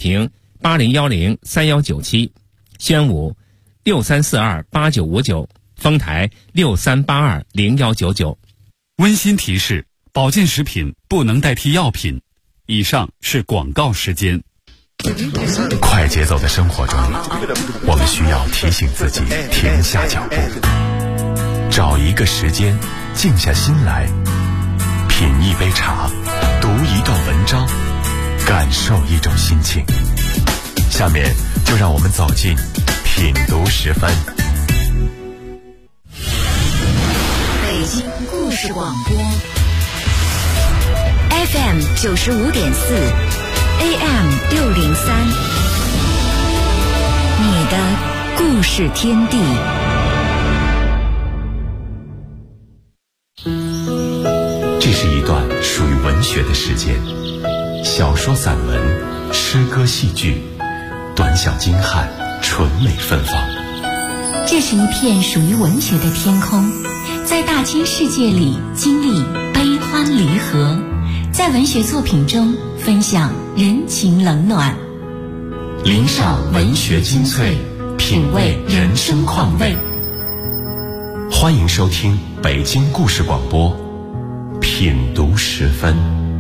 平80103197，宣武63428959，丰台63820199。 温馨提示：保健食品不能代替药品。以上是广告时间。 快节奏的生活中，我们需要提醒自己停下脚步，找一个时间，静下心来，品一杯茶，读一段文章，感受一种心情。下面就让我们走进品读10分。 北京故事广播 FM 95.4 AM 603，你的故事天地。 这是一段属于文学的时间，小说、散文、诗歌、戏剧，短小精悍，纯美芬芳。 这是一片属于文学的天空，在大千世界里经历悲欢离合，在文学作品中分享人情冷暖， 领赏文学精粹，品味人生况味。欢迎收听北京故事广播品读10分。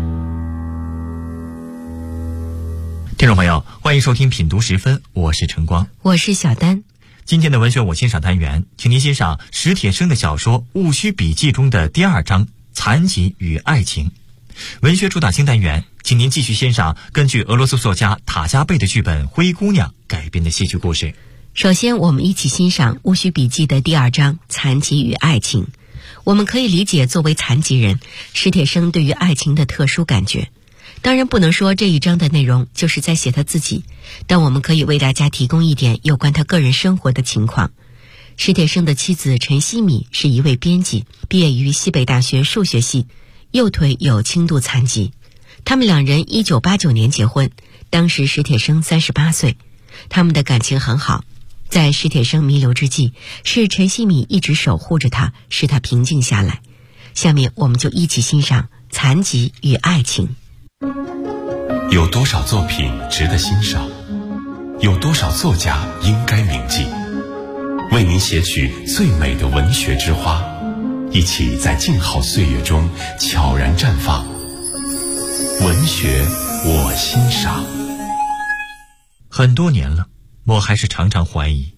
听众朋友，欢迎收听品读10分，我是晨光， 我是小丹。 今天的文学我欣赏单元，请您欣赏史铁生的小说《戊戌笔记》中的第2章《残疾与爱情》。文学主打新单元，请您继续欣赏根据俄罗斯作家塔加贝的剧本《灰姑娘》改编的戏剧故事。 首先，我们一起欣赏《戊戌笔记》的第2章《残疾与爱情》。我们可以理解作为残疾人，史铁生对于爱情的特殊感觉。当然不能说这一章的内容就是在写他自己，但我们可以为大家提供一点有关他个人生活的情况。史铁生的妻子陈希米是一位编辑，毕业于西北大学数学系，右腿有轻度残疾。他们两人1989年结婚，当时史铁生38岁，他们的感情很好。在史铁生弥留之际，是陈希米一直守护着他，使他平静下来。下面我们就一起欣赏《残疾与爱情》。 有多少作品值得欣赏？有多少作家应该铭记？为您写取最美的文学之花，一起在静好岁月中悄然绽放。文学我欣赏。 很多年了，我还是常常怀疑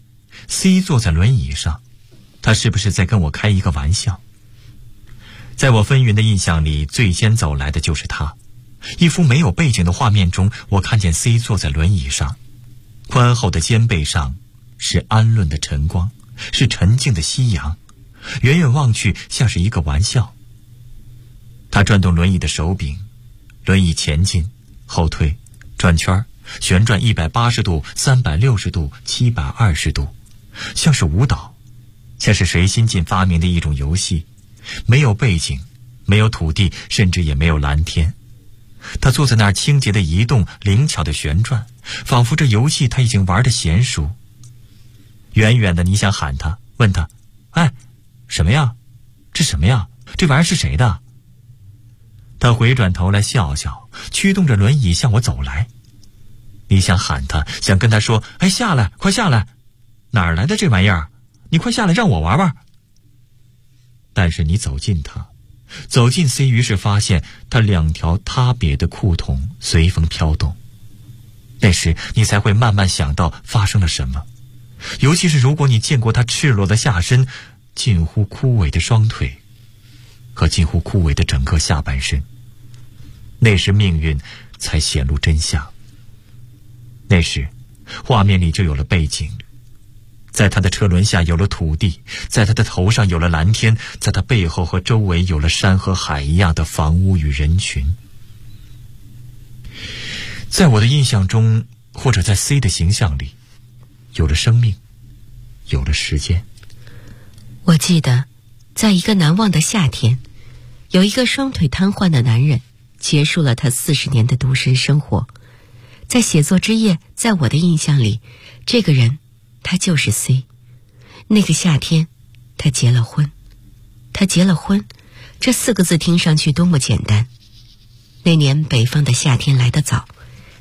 C 坐在轮椅上，他是不是在跟我开一个玩笑？在我纷纭的印象里，最先走来的就是他。一幅没有背景的画面中，我看见 C 坐在轮椅上，宽厚的肩背上是安论的晨光，是沉静的夕阳，远远望去像是一个玩笑。他转动轮椅的手柄，轮椅前进后退，转圈，旋转180度、360度、720度，像是舞蹈，像是谁新近发明的一种游戏。没有背景，没有土地，甚至也没有蓝天。他坐在那儿清洁的移动，灵巧的旋转，仿佛这游戏他已经玩得娴熟。远远的你想喊他，问他，哎，什么呀？这什么呀？这玩意儿是谁的？他回转头来笑笑，驱动着轮椅向我走来。你想喊他，想跟他说，哎，下来，快下来，哪儿来的这玩意儿？你快下来让我玩玩。但是你走近他，走近 C， 于是发现他2条他别的裤筒随风飘动。那时你才会慢慢想到发生了什么，尤其是如果你见过他赤裸的下身，近乎枯萎的双腿和近乎枯萎的整个下半身。那时命运才显露真相。那时画面里就有了背景，在他的车轮下有了土地，在他的头上有了蓝天，在他背后和周围有了山和海一样的房屋与人群。在我的印象中，或者在 C 的形象里，有了生命，有了时间。 我记得在一个难忘的夏天，有一个双腿瘫痪的男人结束了他40年的独身生活。在写作之夜，在我的印象里，这个人他就是 C。 那个夏天他结了婚，他结了婚，这4个字听上去多么简单。那年北方的夏天来得早，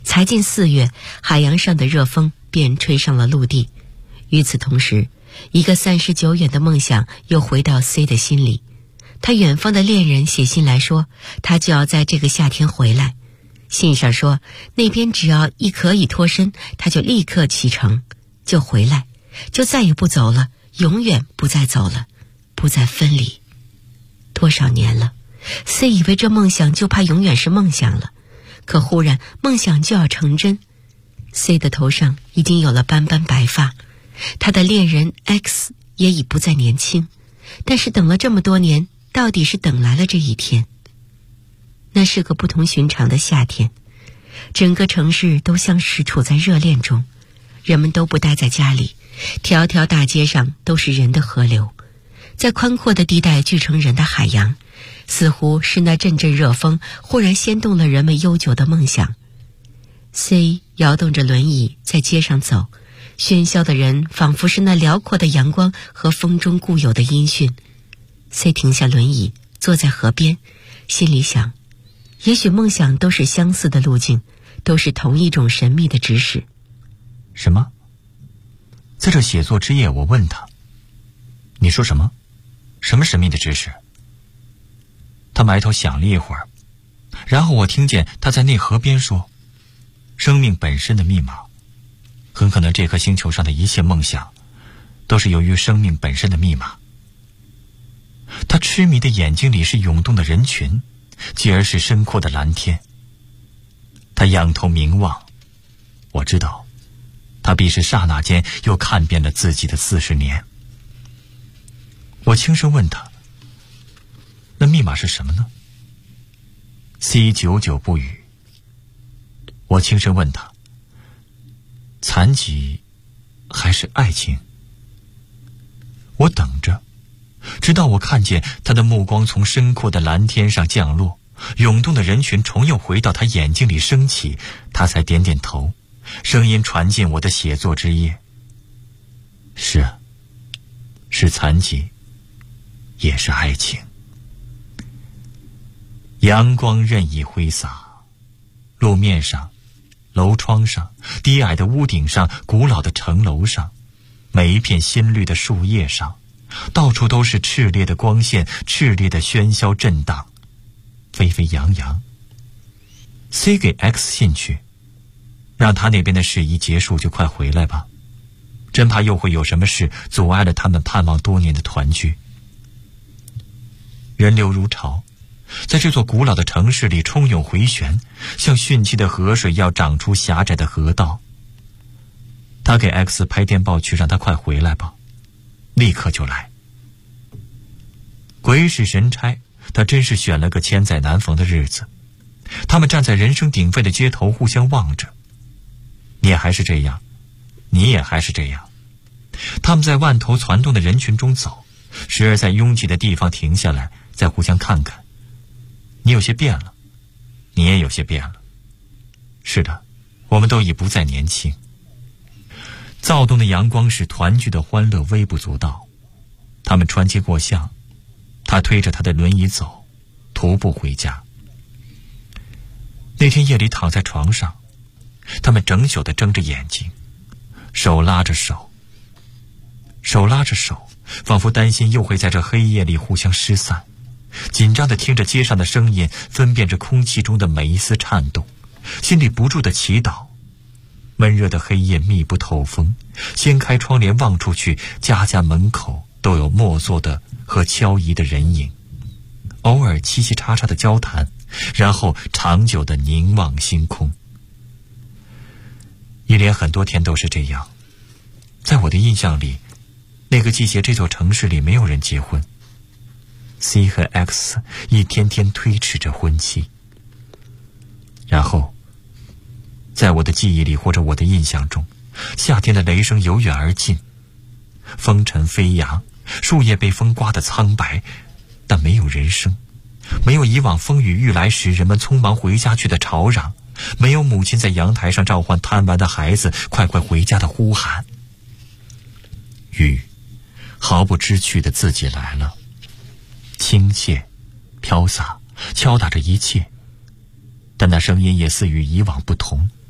才近4月，海洋上的热风便吹上了陆地。与此同时，一个散失久远的梦想又回到 C 的心里。他远方的恋人写信来说，他就要在这个夏天回来。信上说，那边只要一可以脱身，他就立刻启程，就回来，就再也不走了，永远不再走了，不再分离。多少年了， C 以为这梦想就怕永远是梦想了，可忽然梦想就要成真。 C 的头上已经有了斑斑白发，他的恋人 X 也已不再年轻，但是等了这么多年，到底是等来了这一天。那是个不同寻常的夏天，整个城市都像是处在热恋中，人们都不待在家里，条条大街上都是人的河流，在宽阔的地带聚成人的海洋，似乎是那阵阵热风忽然掀动了人们悠久的梦想。 C 摇动着轮椅在街上走，喧嚣的人仿佛是那辽阔的阳光和风中固有的音讯。 C 停下轮椅，坐在河边，心里想，也许梦想都是相似的路径，都是同一种神秘的指使。 什么？在这写作之夜，我问他，你说什么？什么神秘的指使？他埋头想了一会儿，然后我听见他在内河边说，生命本身的密码，很可能这颗星球上的一切梦想都是由于生命本身的密码。他痴迷的眼睛里是涌动的人群，继而是深阔的蓝天。他仰头凝望，我知道他必是刹那间又看遍了自己的40年。我轻声问他，那密码是什么呢？ C 久久不语。我轻声问他，残疾还是爱情？我等着，直到我看见他的目光从深阔的蓝天上降落，涌动的人群重又回到他眼睛里升起，他才点点头，声音传进我的写作之夜。是啊，是残疾，也是爱情。阳光任意挥洒，路面上、楼窗上、低矮的屋顶上、古老的城楼上，每一片鲜绿的树叶上，到处都是炽烈的光线，炽烈的喧嚣震荡，沸沸扬扬。C 给 X 信去，让他那边的事一结束就快回来吧，真怕又会有什么事阻碍了他们盼望多年的团聚。人流如潮，在这座古老的城市里冲涌回旋，像汛期的河水要长出狭窄的河道。他给 X 拍电报去，让他快回来吧，立刻就来。鬼使神差，他真是选了个千载难逢的日子。他们站在人声鼎沸的街头互相望着，你也还是这样，你也还是这样。他们在万头攒动的人群中走，时而在拥挤的地方停下来，再互相看看。你有些变了，你也有些变了。是的，我们都已不再年轻。躁动的阳光使团聚的欢乐微不足道。他们穿街过巷，他推着他的轮椅走，徒步回家。那天夜里躺在床上，他们整宿地睁着眼睛，手拉着手，手拉着手，仿佛担心又会在这黑夜里互相失散，紧张地听着街上的声音，分辨着空气中的每一丝颤动，心里不住地祈祷。闷热的黑夜密不透风，掀开窗帘望出去，家家门口都有默坐的和悄移的人影，偶尔嘁嘁喳喳的交谈，然后长久的凝望星空。一连很多天都是这样。在我的印象里，那个季节这座城市里没有人结婚。C 和 X 一天天推迟着婚期。然后在我的记忆里或者我的印象中，夏天的雷声由远而近，风尘飞扬，树叶被风刮得苍白，但没有人声，没有以往风雨欲来时人们匆忙回家去的吵嚷，没有母亲在阳台上召唤贪玩的孩子快快回家的呼喊。雨毫不知趣的自己来了，轻切飘洒，敲打着一切，但那声音也似与以往不同，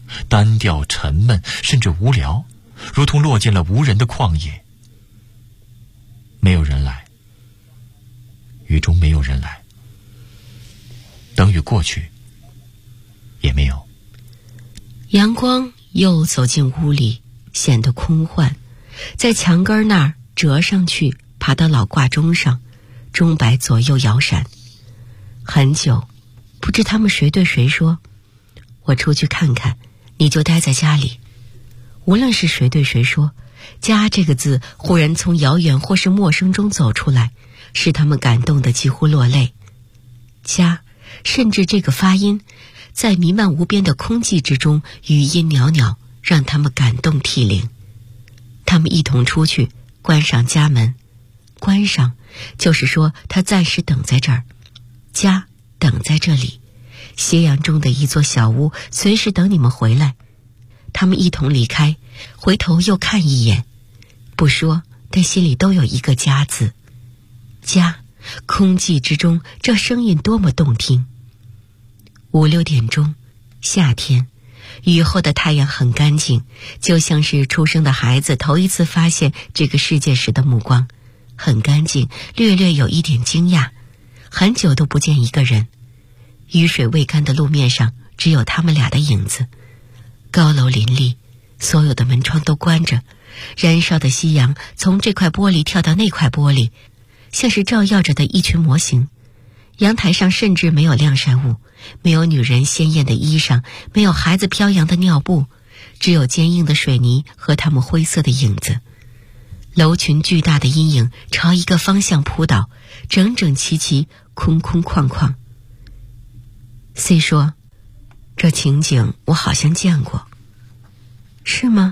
单调、沉闷，甚至无聊，如同落进了无人的旷野。没有人来，雨中没有人来，等雨过去，也没有。 阳光又走进屋里，显得空幻，在墙根那儿折上去，爬到老挂钟上，钟摆左右摇闪。很久，不知他们谁对谁说：“我出去看看，你就待在家里。”无论是谁对谁说，家这个字忽然从遥远或是陌生中走出来，使他们感动得几乎落泪。家，甚至这个发音，在弥漫无边的空寂之中，语音袅袅，让他们感动涕零。他们一同出去，关上家门。关上，就是说他暂时等在这儿，家等在这里，斜阳中的一座小屋，随时等你们回来。他们一同离开，回头又看一眼，不说，但心里都有一个家字。家，空寂之中，这声音多么动听。5、6点钟，夏天，雨后的太阳很干净，就像是出生的孩子头一次发现这个世界时的目光，很干净，略略有一点惊讶。很久都不见一个人，雨水未干的路面上只有他们俩的影子。高楼林立，所有的门窗都关着，燃烧的夕阳从这块玻璃跳到那块玻璃，像是照耀着的一群模型。阳台上甚至没有晾晒物，没有女人鲜艳的衣裳，没有孩子飘扬的尿布，只有坚硬的水泥和他们灰色的影子。楼群巨大的阴影朝一个方向扑倒，整整齐齐，空空旷旷。C 说：“这情景我好像见过。”是吗？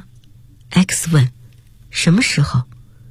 X 问：“什么时候？”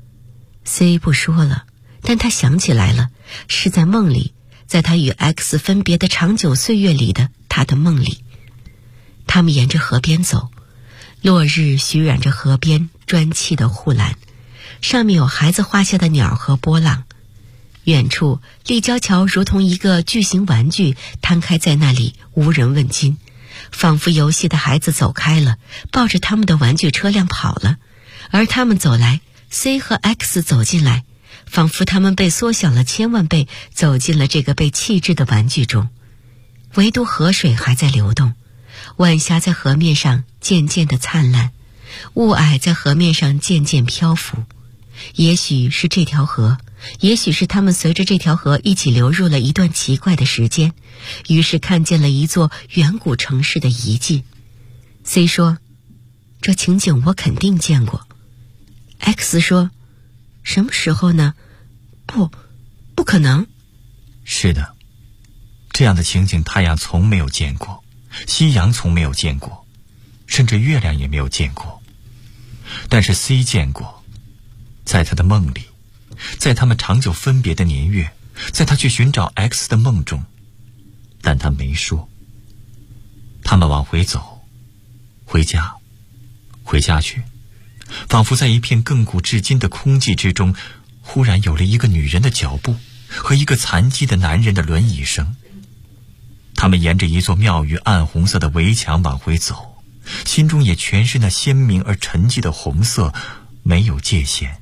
C 不说了，但他想起来了，是在梦里，在他与 X 分别的长久岁月里的他的梦里。他们沿着河边走，落日虚染着河边砖砌的护栏，上面有孩子画下的鸟和波浪。远处立交桥如同一个巨型玩具摊开在那里，无人问津，仿佛游戏的孩子走开了，抱着他们的玩具车辆跑了，而他们走来， C 和 X 走进来，仿佛他们被缩小了千万倍，走进了这个被弃置的玩具中。唯独河水还在流动，晚霞在河面上渐渐地灿烂，雾霭在河面上渐渐漂浮。也许是这条河，也许是他们随着这条河一起流入了一段奇怪的时间，于是看见了一座远古城市的遗迹。 C 说：“这情景我肯定见过。” X 说：“什么时候呢？不可能。” 是的，这样的情景太阳从没有见过，夕阳从没有见过，甚至月亮也没有见过。但是 C 见过，在他的梦里，在他们长久分别的年月，在他去寻找 X 的梦中，但他没说。他们往回走，回家去，仿佛在一片亘古至今的空寂之中，忽然有了一个女人的脚步和一个残疾的男人的轮椅声。他们沿着一座庙宇暗红色的围墙往回走，心中也全是那鲜明而沉寂的红色，没有界限。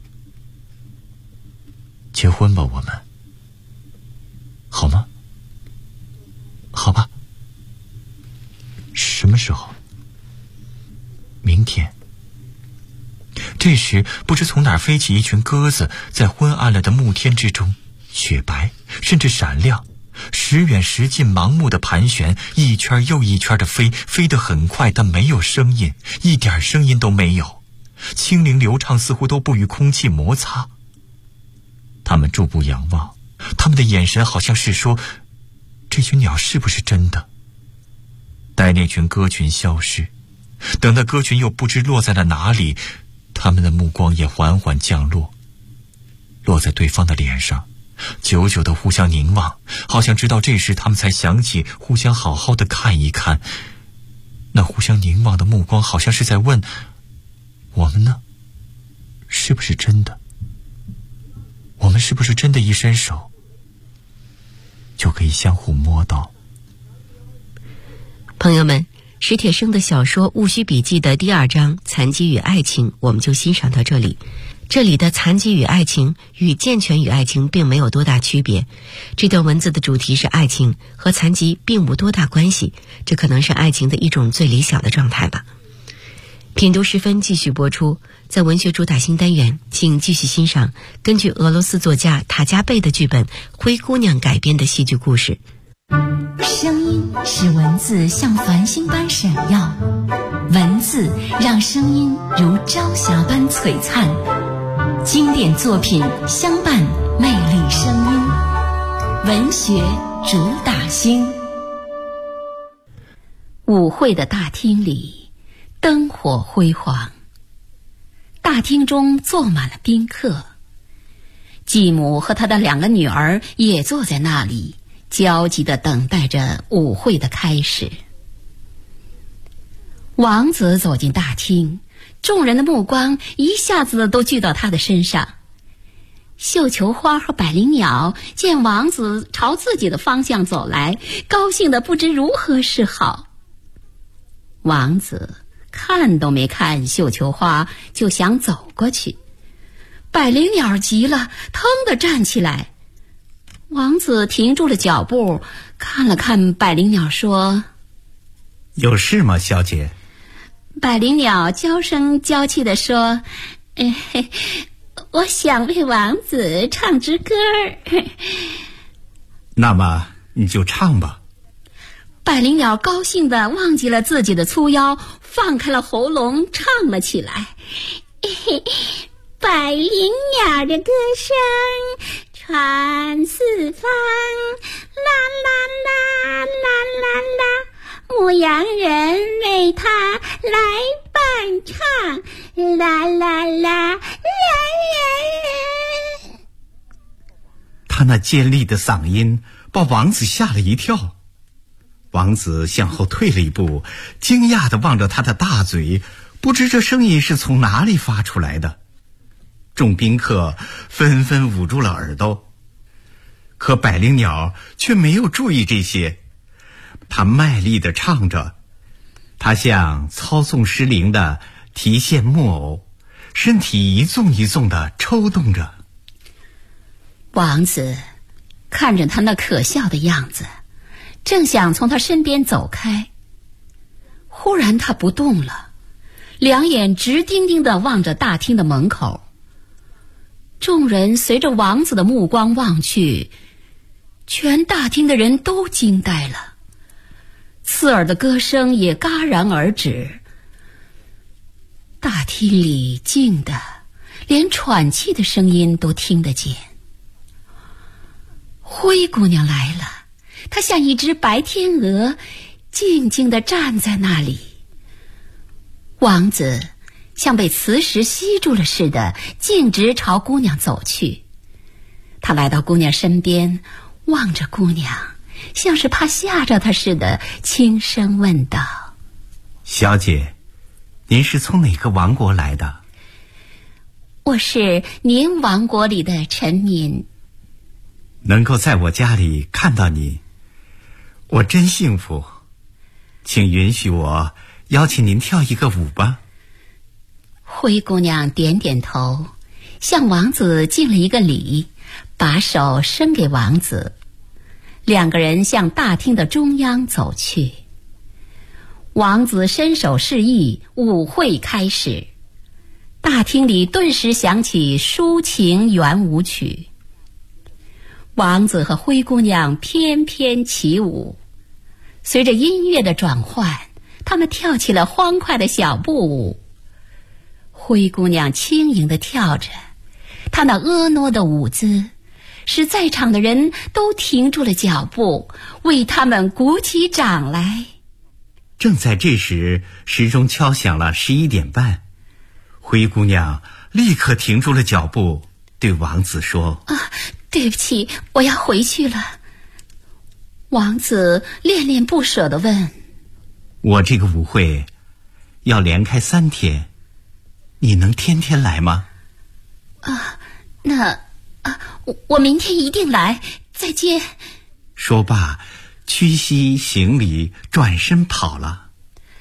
结婚吧，我们，好吗？好吧。什么时候？明天。这时，不知从哪儿飞起一群鸽子，在昏暗了的暮天之中，雪白，甚至闪亮，时远时近，盲目的盘旋，一圈又一圈的飞，飞得很快，但没有声音，一点声音都没有，轻灵流畅，似乎都不与空气摩擦。他们驻步仰望，他们的眼神好像是说，这群鸟是不是真的？待那群鸽群消失，等那鸽群又不知落在了哪里，他们的目光也缓缓降落，落在对方的脸上，久久地互相凝望，好像直到这时他们才想起互相好好地看一看。那互相凝望的目光好像是在问，我们呢？是不是真的？我们是不是真的一伸手就可以相互摸到？ 朋友们， 史铁生的小说《戊戌笔记》的第2章《残疾与爱情》，我们就欣赏到这里。这里的残疾与爱情与健全与爱情并没有多大区别，这段文字的主题是爱情，和残疾并无多大关系，这可能是爱情的一种最理想的状态吧。品读时分继续播出，在文学主打新单元，请继续欣赏根据俄罗斯作家塔加贝的剧本《灰姑娘》改编的戏剧故事。 声音使文字像繁星般闪耀，文字让声音如朝霞般璀璨。经典作品相伴，魅力声音，文学主打星。舞会的大厅里，灯火辉煌，大厅中坐满了宾客。继母和她的2个女儿也坐在那里，焦急地等待着舞会的开始。王子走进大厅，众人的目光一下子都聚到他的身上。绣球花和百灵鸟见王子朝自己的方向走来，高兴得不知如何是好。王子看都没看绣球花，就想走过去。百灵鸟急了，腾地站起来。王子停住了脚步，看了看百灵鸟，说：“ 有事吗，小姐？” 百灵鸟娇声娇气地说：“我想为王子唱支歌儿。” 那么你就唱吧。 百灵鸟高兴地忘记了自己的粗腰，放开了喉咙唱了起来。百灵鸟的歌声传四方，啦啦啦啦啦啦，牧羊人为他来伴唱，啦啦啦啦啦啦。 他那尖利的嗓音把王子吓了一跳。王子向后退了一步，惊讶地望着他的大嘴，不知这声音是从哪里发出来的。众宾客纷纷捂住了耳朵，可百灵鸟却没有注意这些。他卖力地唱着，他像操纵失灵的提线木偶，身体一纵一纵地抽动着。 王子看着他那可笑的样子，正想从他身边走开，忽然他不动了，两眼直盯盯地望着大厅的门口。众人随着王子的目光望去，全大厅的人都惊呆了，刺耳的歌声也戛然而止。大厅里静得连喘气的声音都听得见。灰姑娘来了，她像一只白天鹅，静静地站在那里。王子像被磁石吸住了似的，径直朝姑娘走去。他来到姑娘身边，望着姑娘，像是怕吓着她似的，轻声问道：“ 小姐，您是从哪个王国来的？”“ 我是您王国里的臣民。”“ 能够在我家里看到你，我真幸福。请允许我邀请您跳一个舞吧。” 灰姑娘点点头，向王子敬了一个礼，把手伸给王子。2个人向大厅的中央走去。王子伸手示意，舞会开始。大厅里顿时响起抒情圆舞曲。王子和灰姑娘翩翩起舞，随着音乐的转换，他们跳起了欢快的小步舞。灰姑娘轻盈地跳着，她那婀娜的舞姿使在场的人都停住了脚步，为他们鼓起掌来。 正在这时，时钟敲响了11点半。灰姑娘立刻停住了脚步，对王子说：“ 对不起，我要回去了。”王子恋恋不舍地问：“ 我这个舞会要连开3天，你能天天来吗？” 我明天一定来，再见。 说罢，屈膝行礼，转身跑了。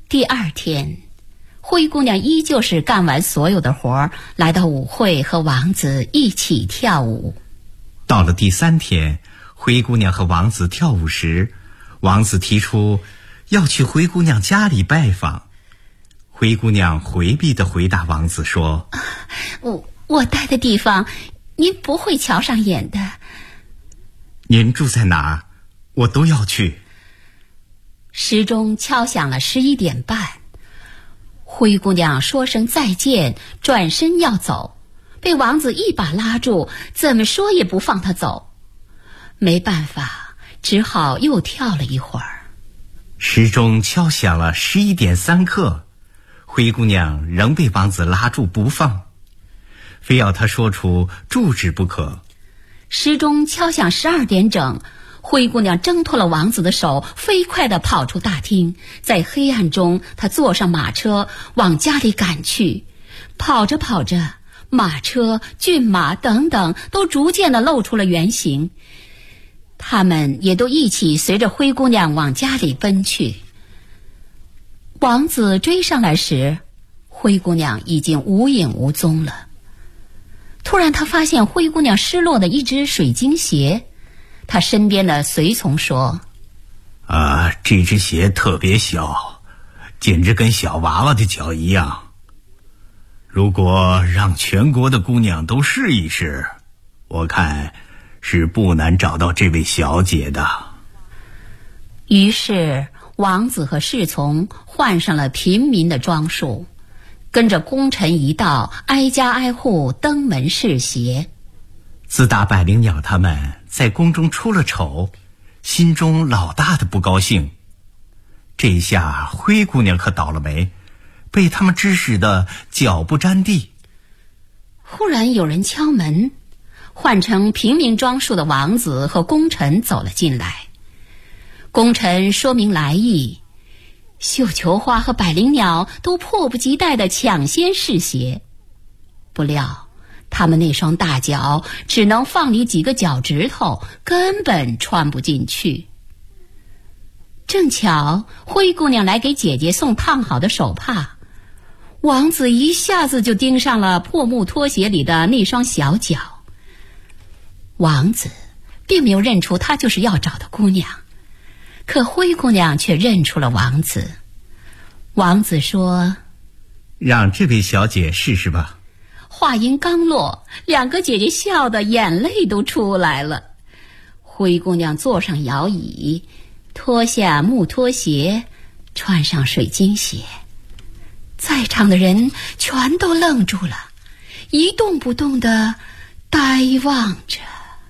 第二天，灰姑娘依旧是干完所有的活儿，来到舞会和王子一起跳舞。 到了第3天，灰姑娘和王子跳舞时，王子提出要去灰姑娘家里拜访。灰姑娘回避地回答王子说： 我待的地方您不会瞧上眼的。 您住在哪儿，我都要去。 时钟敲响了11点半，灰姑娘说声再见，转身要走，被王子一把拉住，怎么说也不放她走。没办法，只好又跳了一会儿。 时钟敲响了11点3刻，灰姑娘仍被王子拉住不放，非要她说出住址不可。 时钟敲响12点整，灰姑娘挣脱了王子的手，飞快地跑出大厅。在黑暗中，她坐上马车往家里赶去。跑着跑着，马车、骏马等等都逐渐地露出了原形，他们也都一起随着灰姑娘往家里奔去。王子追上来时，灰姑娘已经无影无踪了。突然他发现灰姑娘失落的一只水晶鞋，他身边的随从说： 这只鞋特别小，简直跟小娃娃的脚一样。如果让全国的姑娘都试一试，我看是不难找到这位小姐的。 于是王子和侍从换上了平民的装束，跟着功臣一道挨家挨户登门试鞋。 自打百灵鸟他们在宫中出了丑，心中老大的不高兴。这下灰姑娘可倒了霉，被他们指使的脚不沾地。 忽然有人敲门，换成平民装束的王子和功臣走了进来。功臣说明来意，绣球花和百灵鸟都迫不及待地抢先试鞋。不料他们那双大脚只能放里几个脚趾头，根本穿不进去。正巧灰姑娘来给姐姐送烫好的手帕，王子一下子就盯上了破木拖鞋里的那双小脚。王子并没有认出她就是要找的姑娘，可灰姑娘却认出了王子。王子说： 让这位小姐试试吧。 话音刚落，两个姐姐笑得眼泪都出来了。灰姑娘坐上摇椅，脱下木拖鞋，穿上水晶鞋。在场的人全都愣住了，一动不动地呆望着。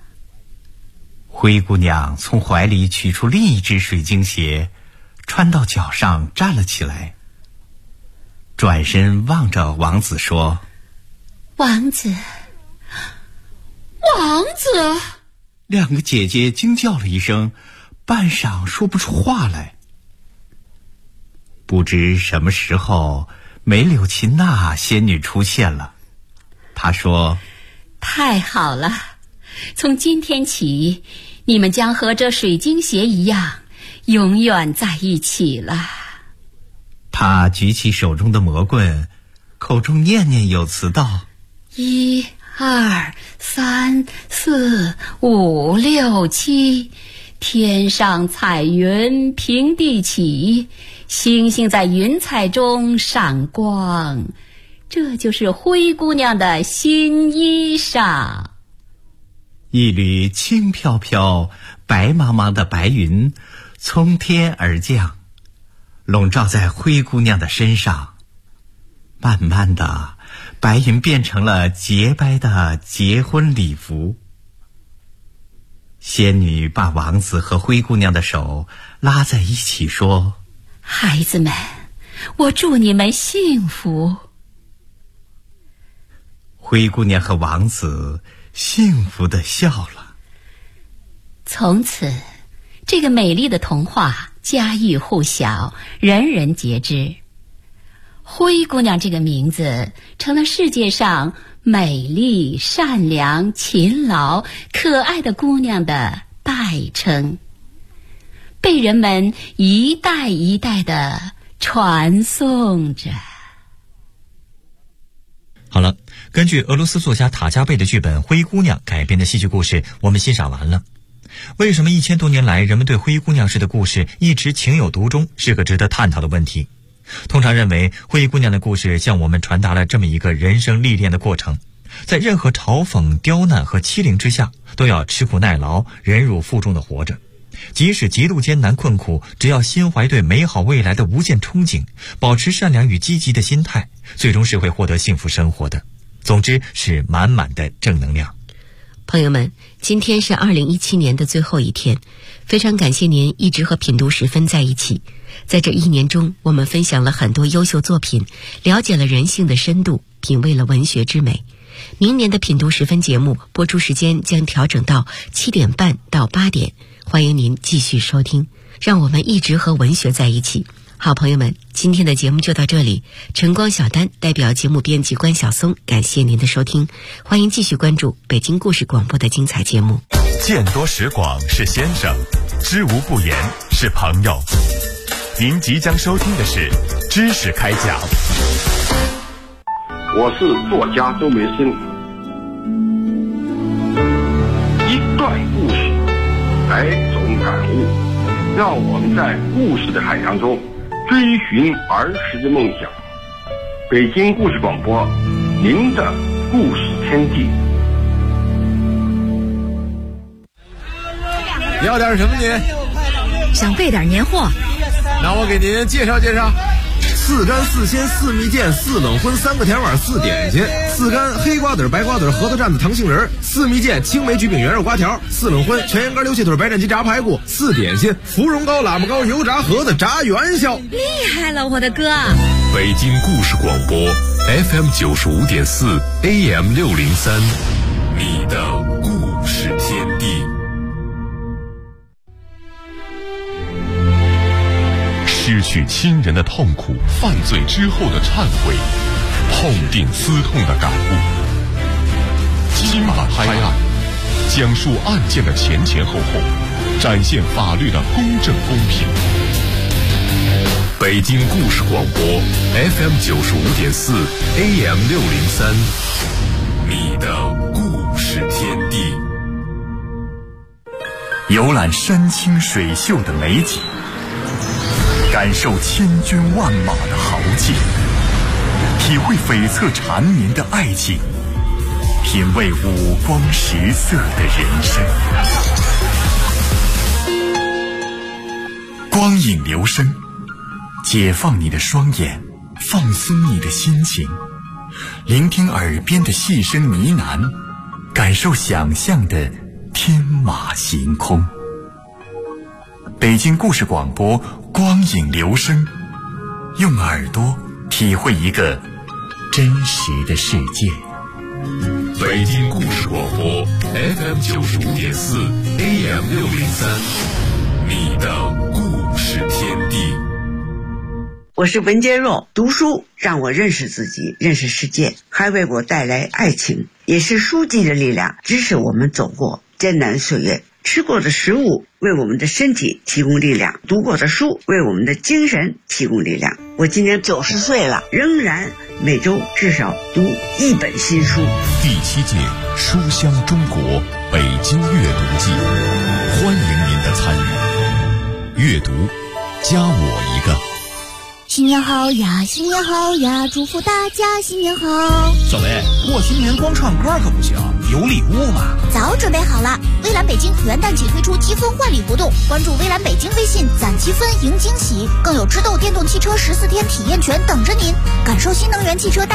灰姑娘从怀里取出另一只水晶鞋，穿到脚上站了起来，转身望着王子说： 王子，王子！ 两个姐姐惊叫了一声，半晌说不出话来。不知什么时候，梅柳琴娜仙女出现了。她说： 太好了，从今天起，你们将和这水晶鞋一样，永远在一起了。 她举起手中的魔棍，口中念念有词道：1、2、3、4、5、6、7，天上彩云平地起，星星在云彩中闪光，这就是灰姑娘的新衣裳。一缕轻飘飘、白茫茫的白云从天而降，笼罩在灰姑娘的身上。慢慢的，白云变成了洁白的结婚礼服。仙女把王子和灰姑娘的手拉在一起说： 孩子们，我祝你们幸福。 灰姑娘和王子幸福地笑了。 从此，这个美丽的童话家喻户晓，人人皆知。灰姑娘这个名字成了世界上美丽、善良、勤劳、可爱的姑娘的代称，被人们一代一代地传颂着。 好了，根据俄罗斯作家塔加贝的剧本《灰姑娘》改编的戏剧故事，我们欣赏完了。为什么1000多年来人们对灰姑娘式的故事一直情有独钟，是个值得探讨的问题。通常认为，灰姑娘的故事向我们传达了这么一个人生历练的过程，在任何嘲讽、刁难和欺凌之下，都要吃苦耐劳、忍辱负重地活着。即使极度艰难困苦，只要心怀对美好未来的无限憧憬，保持善良与积极的心态，最终是会获得幸福生活的。总之是满满的正能量。 朋友们，今天是2017年的最后一天，非常感谢您一直和品读时分在一起。在这1年中，我们分享了很多优秀作品，了解了人性的深度，品味了文学之美。明年的品读时分节目播出时间将调整到7点半到8点，欢迎您继续收听，让我们一直和文学在一起。好朋友们，今天的节目就到这里。晨光小丹代表节目编辑关晓松，感谢您的收听，欢迎继续关注北京故事广播的精彩节目。 见多识广是先生，知无不言是朋友。您即将收听的是知识开讲。 我是作家周梅生。一段故事，百种感悟，让我们在故事的海洋中追寻儿时的梦想。北京故事广播，您的故事天地。 要点什么您？ 想备点年货。 那我给您介绍介绍：4干4鲜4蜜饯4冷荤3个甜碗4点心，4干黑瓜子白瓜子核桃蘸子糖杏仁，4蜜饯青梅菊饼圆肉瓜条，4冷荤全羊肝溜蟹腿白斩鸡炸排骨，4点心芙蓉糕喇嘛糕油炸盒子炸元宵。 厉害了，我的哥！ 北京故事广播 FM 95.4 AM 603，你的故事天地。失去亲人的痛苦，犯罪之后的忏悔，痛定思痛的感悟。今晚拍案，讲述案件的前前后后，展现法律的公正公平。北京故事广播 FM 95.4 AM 603，你的故事天地。游览山清水秀的美景，感受千军万马的豪劲，体会悱恻缠绵的爱情，品味五光十色的人生。光影流声，解放你的双眼，放松你的心情，聆听耳边的细声呢喃，感受想象的天马行空。北京故事广播，光影流声，用耳朵体会一个真实的世界。北京故事广播 FM 95.4 AM 603，你的故事天地。 我是文坚若，读书让我认识自己，认识世界，还为我带来爱情，也是书籍的力量，支持我们走过艰难岁月。吃过的食物为我们的身体提供力量，读过的书为我们的精神提供力量。我今年90岁了，仍然每周至少读1本新书。 第7届书香中国北京阅读季，欢迎您的参与。阅读，加我一个。 新年好呀，新年好呀，祝福大家新年好。 小薇，过新年光唱歌可不行，有礼物嘛。 早准备好了，微蓝北京元旦起推出积分换礼活动，关注微蓝北京微信攒积分赢惊喜，更有知豆电动汽车14天体验权等着您，感受新能源汽车